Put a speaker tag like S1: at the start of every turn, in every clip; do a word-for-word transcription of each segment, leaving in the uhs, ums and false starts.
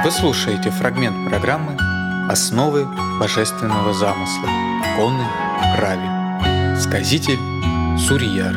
S1: Вы слушаете фрагмент программы «Основы божественного замысла» Конны Рави. Сказитель Сурьяр.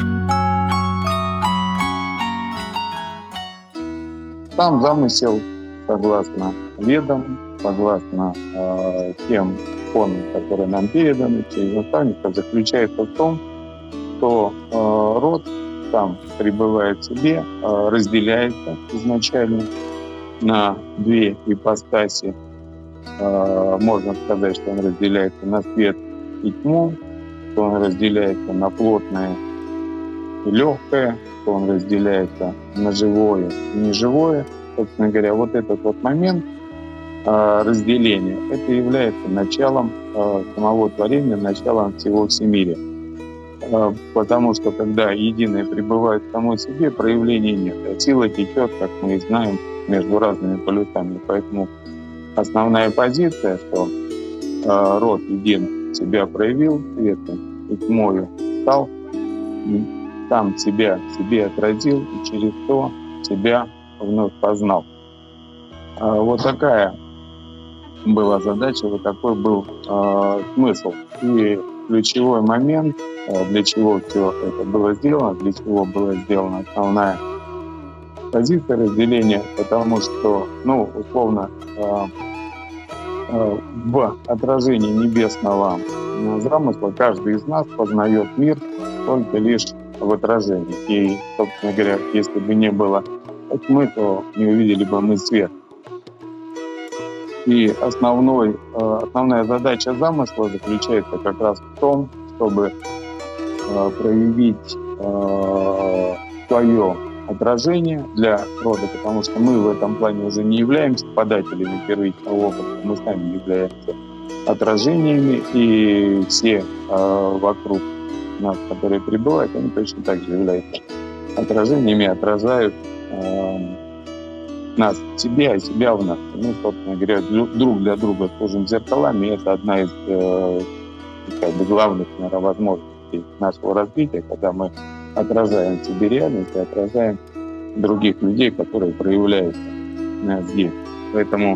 S2: Сам замысел, согласно ведам, согласно э, тем конам, которые нам переданы через наставников, заключается в том, что э, род сам пребывает в себе, э, разделяется изначально на две ипостаси. Э, можно сказать, что он разделяется на свет и тьму, что он разделяется на плотное и легкое, что он разделяется на живое и неживое. Собственно говоря, вот этот вот момент э, разделения, это является началом э, самого творения, началом всего всемирия. Э, потому что когда единое пребывает в самой себе, проявления нет. А сила течет, как мы и знаем, между разными полюсами. Поэтому основная позиция, что э, род един себя проявил светом и тьмою стал, и сам себя себе отразил и через то себя вновь познал. Э, вот такая была задача, вот такой был э, смысл. И ключевой момент, э, для чего все это было сделано, для чего была сделана основная позиция разделения, потому что, ну, условно, э, э, в отражении небесного замысла каждый из нас познает мир только лишь в отражении. И, собственно говоря, если бы не было тьмы, то не увидели бы мы свет. И основной, э, основная задача замысла заключается как раз в том, чтобы э, проявить э, свое отражение для рода, потому что мы в этом плане уже не являемся подателями первичного опыта, мы сами являемся отражениями, и все э, вокруг нас, которые пребывают, они точно так же являются отражениями, отражают э, нас в себе, а себя в нас. Мы, собственно говоря, друг для друга служим зеркалами, и это одна из э, как бы главных, наверное, возможностей нашего развития, когда мы отражаем в себе реальность и отражаем других людей, которые проявляются здесь. Поэтому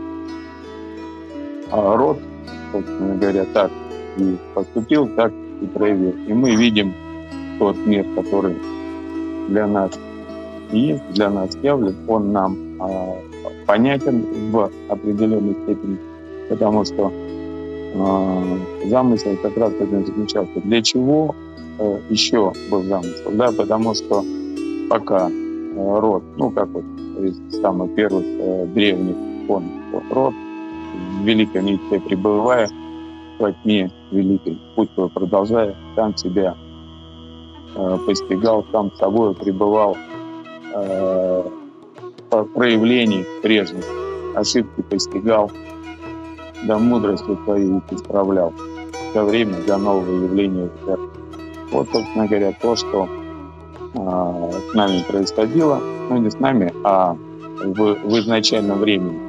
S2: а, род, собственно говоря, так и поступил, так и проявил. И мы видим тот мир, который для нас есть, для нас явлен, он нам а, понятен в определенной степени, потому что а, замысел как раз в этом заключался. Для чего еще был замысел, да, потому что пока э, род, ну, как вот из самых первых э, древних кон, род в великой нитке пребывая, во тьме великой, путь свой продолжая, сам себя э, постигал, сам собой пребывал э, по проявлений прежних, ошибки постигал, да мудростью своей исправлял, все время за новые явления в церкви. Вот, собственно говоря, то, что э, с нами происходило, ну не с нами, а в, в изначальном времени.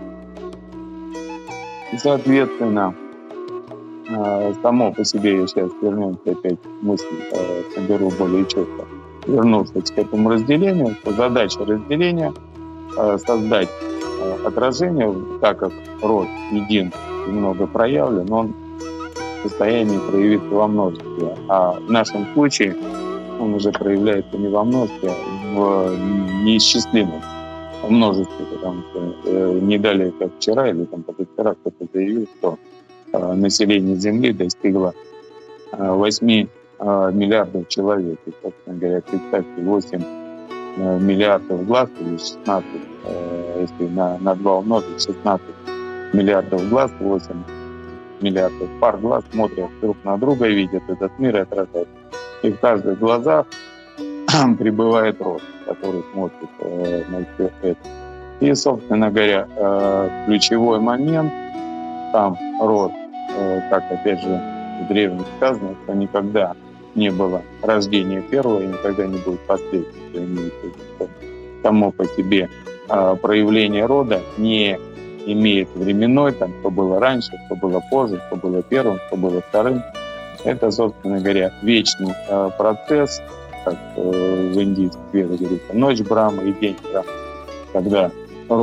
S2: И, соответственно, э, само по себе, я сейчас вернемся опять к мысли, э, соберу более четко, вернувшись к этому разделению, то задача разделения э, создать э, отражение, так как род един и много проявлен, он в состоянии проявиться во множестве. А в нашем случае он уже проявляется не во множестве, а в неисчислимом множестве, потому что э, не далее, как вчера или там позавчера, кто-то заявил, что э, население Земли достигло э, восемь э, миллиардов человек. И, собственно говоря, представьте, восемь э, миллиардов глаз или шестнадцать, э, если на, на два умножить, шестнадцать миллиардов глаз, восемь миллиардов пар глаз смотрят друг на друга, видят этот мир и отражают. И в каждых глазах пребывает род, который смотрит э, на все это. И, собственно говоря, э, ключевой момент, там род, э, как опять же в древних сказано, что никогда не было рождения первого и никогда не будет последнего. Само по себе э, проявление рода не имеет временной, там, что было раньше, что было позже, что было первым, что было вторым. Это, собственно говоря, вечный э, процесс, как э, в индийских ведах говорится, ночь Брахмы и день Брахмы, когда род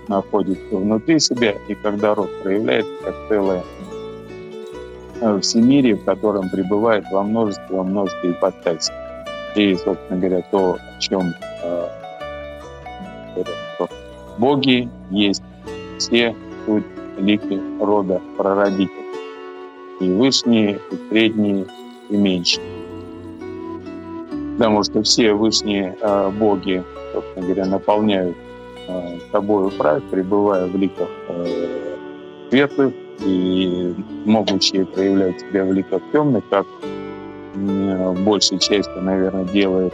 S2: находится внутри себя, и когда род проявляется как целое всемирие, в котором пребывает во множестве, во множестве ипостасей. И, собственно говоря, то, о чем э, говорят, боги есть все суть лики рода прародителей. И высшие, и средние, и меньшие. Потому что все высшие э, боги, собственно говоря, наполняют э, собой правь, пребывая в ликах э, светлых, и могущие проявлять себя в ликах темных, как э, большей частью, наверное, делает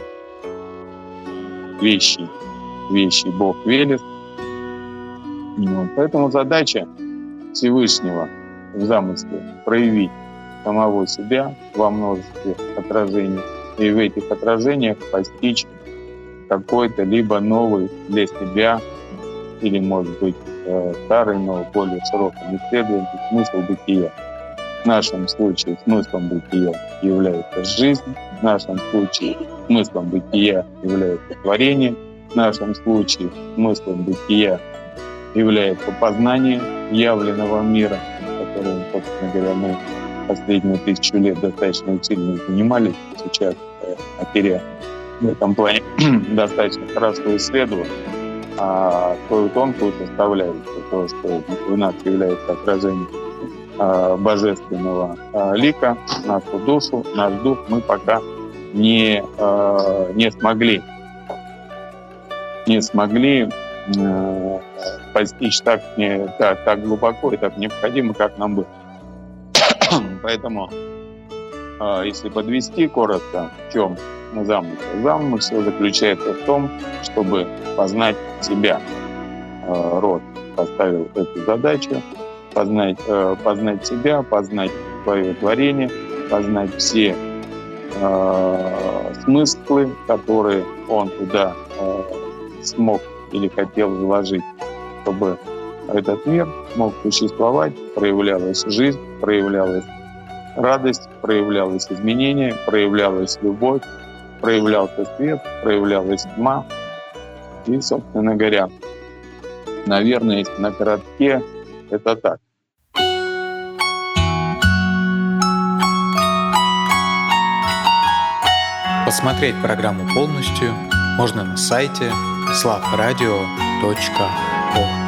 S2: вещи, вещи бог Велес. Вот. Поэтому задача Всевышнего в замысле проявить самого себя во множестве отражений, и в этих отражениях постичь какой-то либо новый для себя, или, может быть, старый, но более широком исследовании смысл бытия. В нашем случае смыслом бытия является жизнь, в нашем случае смыслом бытия является творение, в нашем случае смыслом бытия является познание явленного мира, которым, собственно говоря, мы последние тысячу лет достаточно усиленно занимались. Сейчас материя в этом плане достаточно хорошо исследована. А свою тонкую составляющую, то, что у нас является отражением а, божественного а, лика, нашу душу, наш дух мы пока не, а, не смогли, не смогли а, постичь так, не, так, так глубоко и так необходимо, как нам было. Поэтому, а, если подвести коротко, в чем замысел? Замысел заключается в том, чтобы познать себя. Род поставил эту задачу: познать, познать себя, познать свое творение, познать все э, смыслы, которые он туда э, смог или хотел вложить, чтобы этот мир мог существовать, проявлялась жизнь, проявлялась радость, проявлялось изменение, проявлялась любовь, проявлялся свет, проявлялась тьма. И, собственно говоря, наверное, если на коротке, это так.
S1: Посмотреть программу полностью можно на сайте слав радио точка орг.